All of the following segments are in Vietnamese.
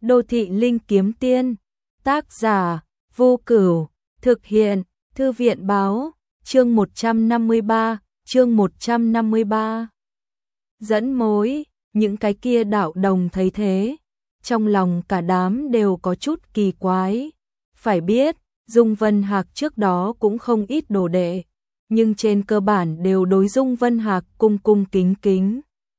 Đô thị linh kiếm tiên, tác giả, Vô Cửu, thực hiện, Thư viện báo, chương 153. Dẫn mối, những cái kia đạo đồng thấy thế, trong lòng cả đám đều có chút kỳ quái. Phải biết, Dung Vân Hạc trước đó cũng không ít đồ đệ, nhưng trên cơ bản đều đối Dung Vân Hạc cung cung kính kính.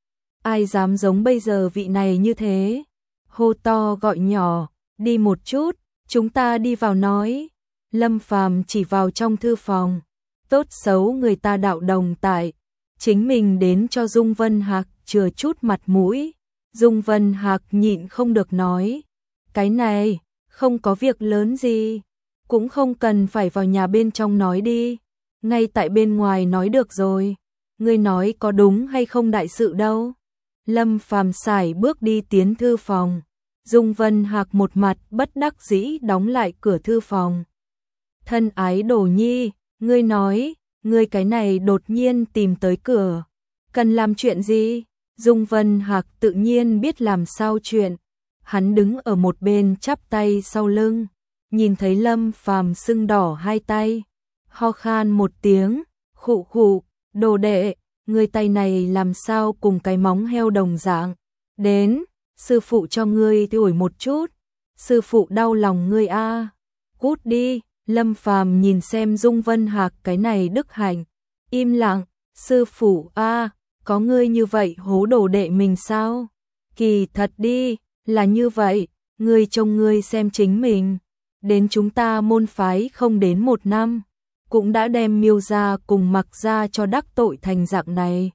Ai dám giống bây giờ vị này như thế? Hô to gọi nhỏ, đi một chút, chúng ta đi vào nói. Lâm Phàm chỉ vào trong thư phòng, tốt xấu người ta đạo đồng tại, chính mình đến cho Dung Vân Hạc chừa chút mặt mũi. Dung Vân Hạc nhịn không được nói, cái này, không có việc lớn gì, cũng không cần phải vào nhà bên trong nói đi, ngay tại bên ngoài nói được rồi, ngươi nói có đúng hay không đại sự đâu. Lâm Phàm sải bước đi tiến thư phòng, Dung Vân Hạc một mặt bất đắc dĩ đóng lại cửa thư phòng. Thân ái Đồ Nhi, ngươi nói, ngươi cái này đột nhiên tìm tới cửa, cần làm chuyện gì? Dung Vân Hạc tự nhiên biết làm sao chuyện, hắn đứng ở một bên chắp tay sau lưng, nhìn thấy Lâm Phàm sưng đỏ hai tay, ho khan một tiếng, khụ khụ, đồ đệ, ngươi tay này làm sao cùng cái móng heo đồng dạng, đến, sư phụ cho ngươi thổi một chút, sư phụ đau lòng ngươi a. Cút đi. Lâm Phàm nhìn xem Dung Vân Hạc cái này đức hạnh, im lặng, sư phụ a, có ngươi như vậy hố đồ đệ mình sao? Kỳ thật đi, là như vậy, ngươi trông ngươi xem chính mình, đến chúng ta môn phái không đến 1 năm, cũng đã đem Miêu gia cùng Mặc gia cho đắc tội thành dạng này.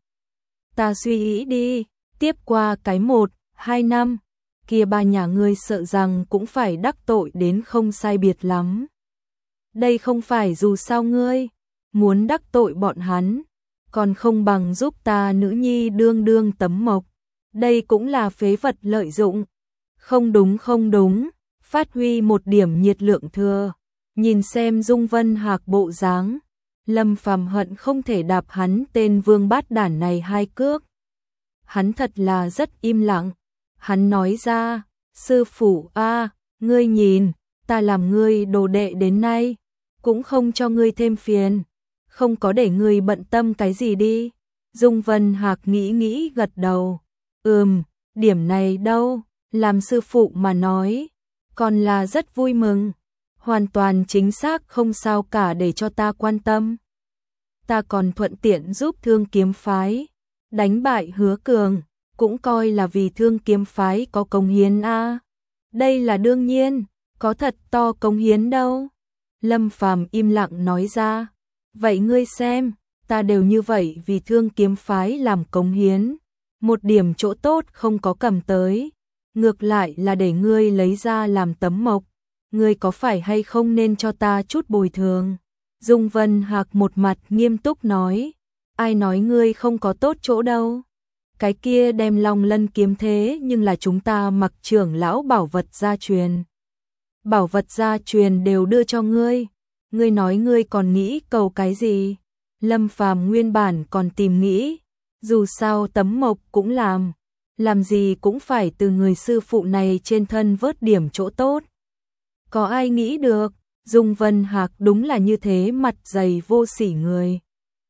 Ta suy nghĩ đi, tiếp qua cái 1-2 năm, kia ba nhà ngươi sợ rằng cũng phải đắc tội đến không sai biệt lắm. Đây không phải dù sao ngươi muốn đắc tội bọn hắn, còn không bằng giúp ta nữ nhi đương đương tấm mộc, đây cũng là phế vật lợi dụng. Không đúng, phát huy một điểm nhiệt lượng thừa. Nhìn xem Dung Vân Hạc bộ dáng, Lâm Phàm hận không thể đạp hắn tên vương bát đản này 2 cước. Hắn thật là rất im lặng, hắn nói ra, sư phụ a, ngươi nhìn, ta làm ngươi đồ đệ đến nay, cũng không cho ngươi thêm phiền, không có để ngươi bận tâm cái gì đi. Dung Vân Hạc nghĩ gật đầu, điểm này đâu, làm sư phụ mà nói, còn là rất vui mừng, hoàn toàn chính xác không sao cả để cho ta quan tâm. Ta còn thuận tiện giúp Thương Kiếm phái đánh bại Hứa Cường, cũng coi là vì Thương Kiếm phái có công hiến a. Đây là đương nhiên, có thật to công hiến đâu. Lâm Phàm im lặng nói ra, vậy ngươi xem, ta đều như vậy vì Thương Kiếm phái làm cống hiến, một điểm chỗ tốt không có cầm tới, ngược lại là để ngươi lấy ra làm tấm mộc, ngươi có phải hay không nên cho ta chút bồi thường? Dung Vân Hạc một mặt nghiêm túc nói, ai nói ngươi không có tốt chỗ đâu? Cái kia đem Long Lân kiếm thế nhưng là chúng ta Mặc trưởng lão bảo vật gia truyền. Bảo vật gia truyền đều đưa cho ngươi, ngươi nói ngươi còn nghĩ cầu cái gì? Lâm Phàm nguyên bản còn tìm nghĩ, dù sao tấm mộc cũng làm gì cũng phải từ người sư phụ này trên thân vớt điểm chỗ tốt. Có ai nghĩ được, Dung Vân Hạc đúng là như thế mặt dày vô sỉ người.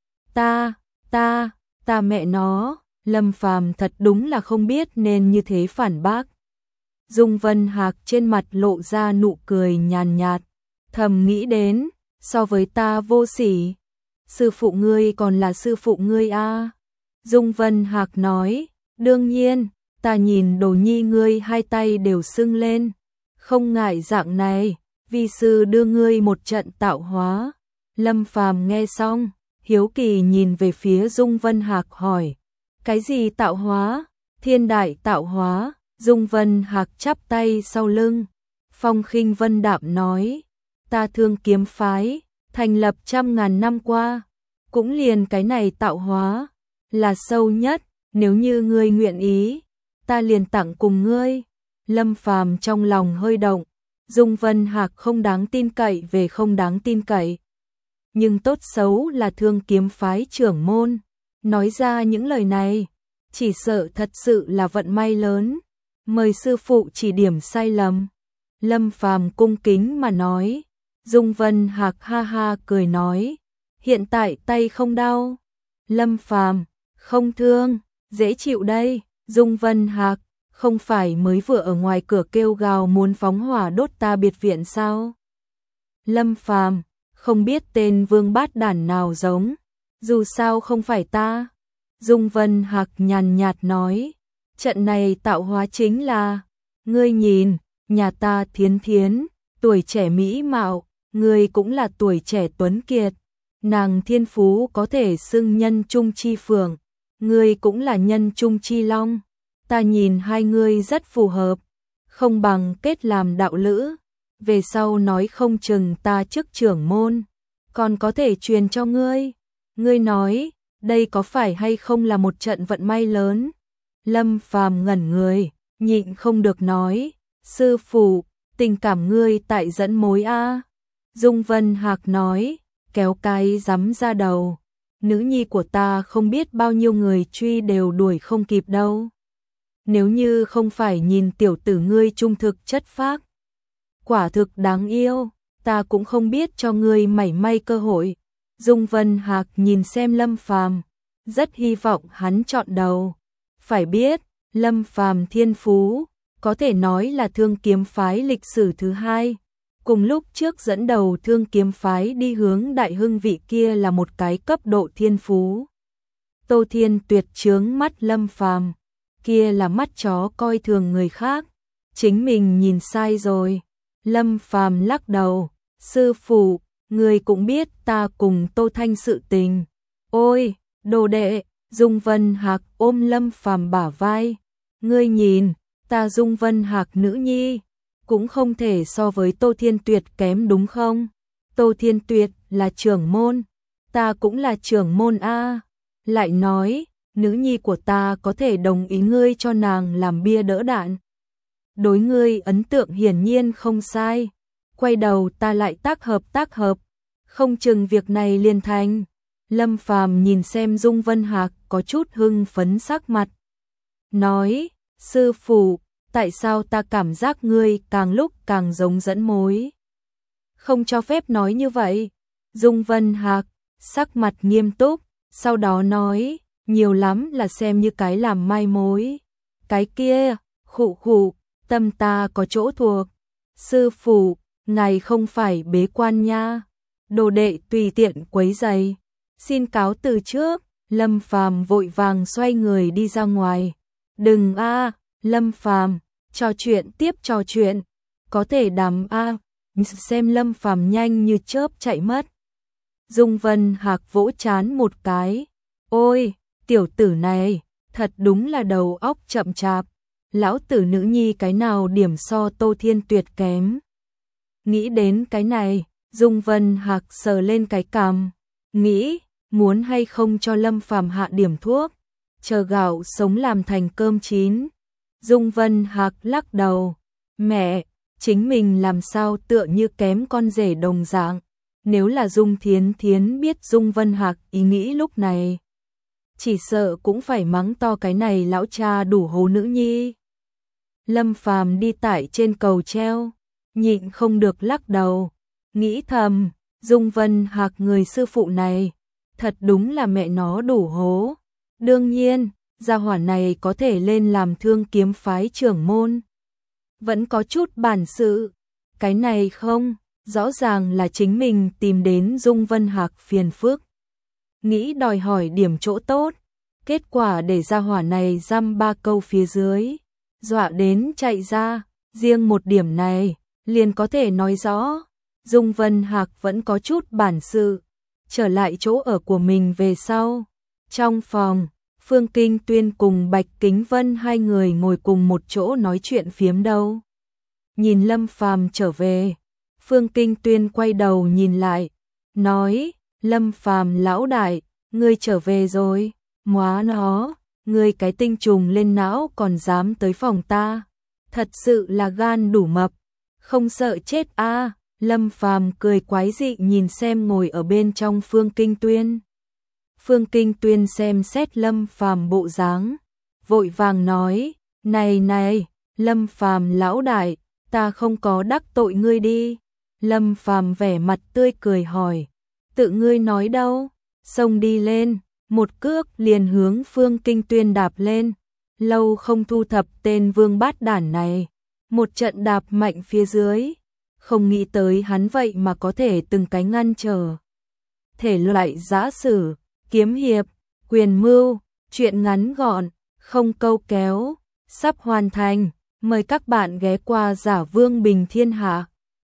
Ta mẹ nó, Lâm Phàm thật đúng là không biết nên như thế phản bác. Dung Vân Hạc trên mặt lộ ra nụ cười nhàn nhạt, thầm nghĩ đến, so với ta vô sỉ, sư phụ ngươi còn là sư phụ ngươi a. Dung Vân Hạc nói, đương nhiên, ta nhìn Đồ Nhi ngươi 2 tay đều sưng lên, không ngại dạng này, vi sư đưa ngươi một trận tạo hóa. Lâm Phàm nghe xong, hiếu kỳ nhìn về phía Dung Vân Hạc hỏi, cái gì tạo hóa? Thiên đại tạo hóa. Dung Vân Hạc chắp tay sau lưng, phong khinh vân đạm nói, ta Thương Kiếm phái, thành lập 100.000 năm qua, cũng liền cái này tạo hóa, là sâu nhất, nếu như ngươi nguyện ý, ta liền tặng cùng ngươi. Lâm Phàm trong lòng hơi động, Dung Vân Hạc không đáng tin cậy về không đáng tin cậy. Nhưng tốt xấu là Thương Kiếm phái trưởng môn, nói ra những lời này, chỉ sợ thật sự là vận may lớn. mời sư phụ chỉ điểm sai lầm. Lâm Phàm cung kính mà nói. Dung Vân Hạc ha ha cười nói, hiện tại tay không đau. Lâm Phàm, không thương, dễ chịu đây. Dung Vân Hạc, không phải mới vừa ở ngoài cửa kêu gào muốn phóng hỏa đốt ta biệt viện sao? Lâm Phàm, không biết tên vương bát đản nào giống, dù sao không phải ta. Dung Vân Hạc nhàn nhạt nói, trận này tạo hóa chính là, ngươi nhìn, nhà ta Thiến Thiến, tuổi trẻ mỹ mạo, ngươi cũng là tuổi trẻ tuấn kiệt, nàng thiên phú có thể xưng nhân trung chi phượng, ngươi cũng là nhân trung chi long, ta nhìn hai ngươi rất phù hợp, không bằng kết làm đạo lữ, về sau nói không chừng ta chức trưởng môn, còn có thể truyền cho ngươi. Ngươi nói, đây có phải hay không là một trận vận may lớn? Lâm Phàm ngẩn người, nhịn không được nói, sư phụ, tình cảm ngươi tại dẫn mối a. Dung Vân Hạc nói, kéo cái rắm ra đầu, nữ nhi của ta không biết bao nhiêu người truy đều đuổi không kịp đâu. Nếu như không phải nhìn tiểu tử ngươi trung thực chất phác, quả thực đáng yêu, ta cũng không biết cho ngươi mảy may cơ hội. Dung Vân Hạc nhìn xem Lâm Phàm, rất hy vọng hắn chọn đầu. Phải biết, Lâm Phàm thiên phú, có thể nói là Thương Kiếm phái lịch sử thứ hai. Cùng lúc trước dẫn đầu Thương Kiếm phái đi hướng đại hưng vị kia là một cái cấp độ thiên phú. Tô Thiên Tuyệt trướng mắt Lâm Phàm, kia là mắt chó coi thường người khác, chính mình nhìn sai rồi. Lâm Phàm lắc đầu, sư phụ, người cũng biết ta cùng Tô Thanh sự tình. Ôi, đồ đệ, Dung Vân Hạc ôm Lâm Phàm bả vai. Ngươi nhìn, ta Dung Vân Hạc nữ nhi, cũng không thể so với Tô Thiên Tuyệt kém đúng không? Tô Thiên Tuyệt là trưởng môn, ta cũng là trưởng môn a. Lại nói, nữ nhi của ta có thể đồng ý ngươi cho nàng làm bia đỡ đạn. Đối ngươi ấn tượng hiển nhiên không sai. Quay đầu ta lại tác hợp, không chừng việc này liền thành. Lâm Phàm nhìn xem Dung Vân Hạc có chút hưng phấn sắc mặt. Nói, sư phụ, tại sao ta cảm giác ngươi càng lúc càng giống dẫn mối? Không cho phép nói như vậy. Dung Vân Hạc, sắc mặt nghiêm túc, sau đó nói, nhiều lắm là xem như cái làm mai mối. Cái kia, khụ khụ, tâm ta có chỗ thuộc. Sư phụ, ngài không phải bế quan nha. Đồ đệ tùy tiện quấy rầy. Xin cáo từ trước. Lâm Phàm vội vàng xoay người đi ra ngoài. Đừng a, Lâm Phàm, trò chuyện tiếp trò chuyện. Có thể đàm a. Xem Lâm Phàm nhanh như chớp chạy mất. Dung Vân Hạc vỗ trán một cái. Ôi, tiểu tử này, thật đúng là đầu óc chậm chạp. Lão tử nữ nhi cái nào điểm so Tô Thiên Tuyệt kém. Nghĩ đến cái này, Dung Vân Hạc sờ lên cái cằm, nghĩ, muốn hay không cho Lâm Phàm hạ điểm thuốc, chờ gạo sống làm thành cơm chín. Dung Vân Hạc lắc đầu, mẹ, chính mình làm sao tựa như kém con rể đồng dạng. Nếu là Dung Thiến Thiến biết Dung Vân Hạc ý nghĩ lúc này, chỉ sợ cũng phải mắng to cái này lão cha đủ hố nữ nhi. Lâm Phàm đi tại trên cầu treo, nhịn không được lắc đầu, nghĩ thầm, Dung Vân Hạc người sư phụ này, thật đúng là mẹ nó đủ hố. Đương nhiên, gia hỏa này có thể lên làm Thương Kiếm phái trưởng môn, vẫn có chút bản sự. Cái này không, rõ ràng là chính mình tìm đến Dung Vân Hạc phiền phức, nghĩ đòi hỏi điểm chỗ tốt, kết quả để gia hỏa này dăm ba câu phía dưới, dọa đến chạy ra. Riêng một điểm này liền có thể nói rõ Dung Vân Hạc vẫn có chút bản sự. Trở lại chỗ ở của mình về sau, trong phòng, Phương Kinh Tuyên cùng Bạch Kính Vân hai người ngồi cùng một chỗ nói chuyện phiếm đâu. Nhìn Lâm Phàm trở về, Phương Kinh Tuyên quay đầu nhìn lại, nói, Lâm Phàm lão đại, ngươi trở về rồi. Móa nó, ngươi cái tinh trùng lên não còn dám tới phòng ta, thật sự là gan đủ mập, không sợ chết a. Lâm Phàm cười quái dị nhìn xem ngồi ở bên trong Phương Kinh Tuyên. Phương Kinh Tuyên xem xét Lâm Phàm bộ dáng, vội vàng nói, này này, Lâm Phàm lão đại, ta không có đắc tội ngươi đi. Lâm Phàm vẻ mặt tươi cười hỏi, tự ngươi nói đâu? Xông đi lên, một cước liền hướng Phương Kinh Tuyên đạp lên. Lâu không thu thập tên vương bát đản này, một trận đạp mạnh phía dưới, không nghĩ tới hắn vậy mà có thể từng cái ngăn trở. Thể loại giã sử, kiếm hiệp, quyền mưu, truyện ngắn gọn, không câu kéo, sắp hoàn thành. Mời các bạn ghé qua Giả Vương Bình Thiên Hạ.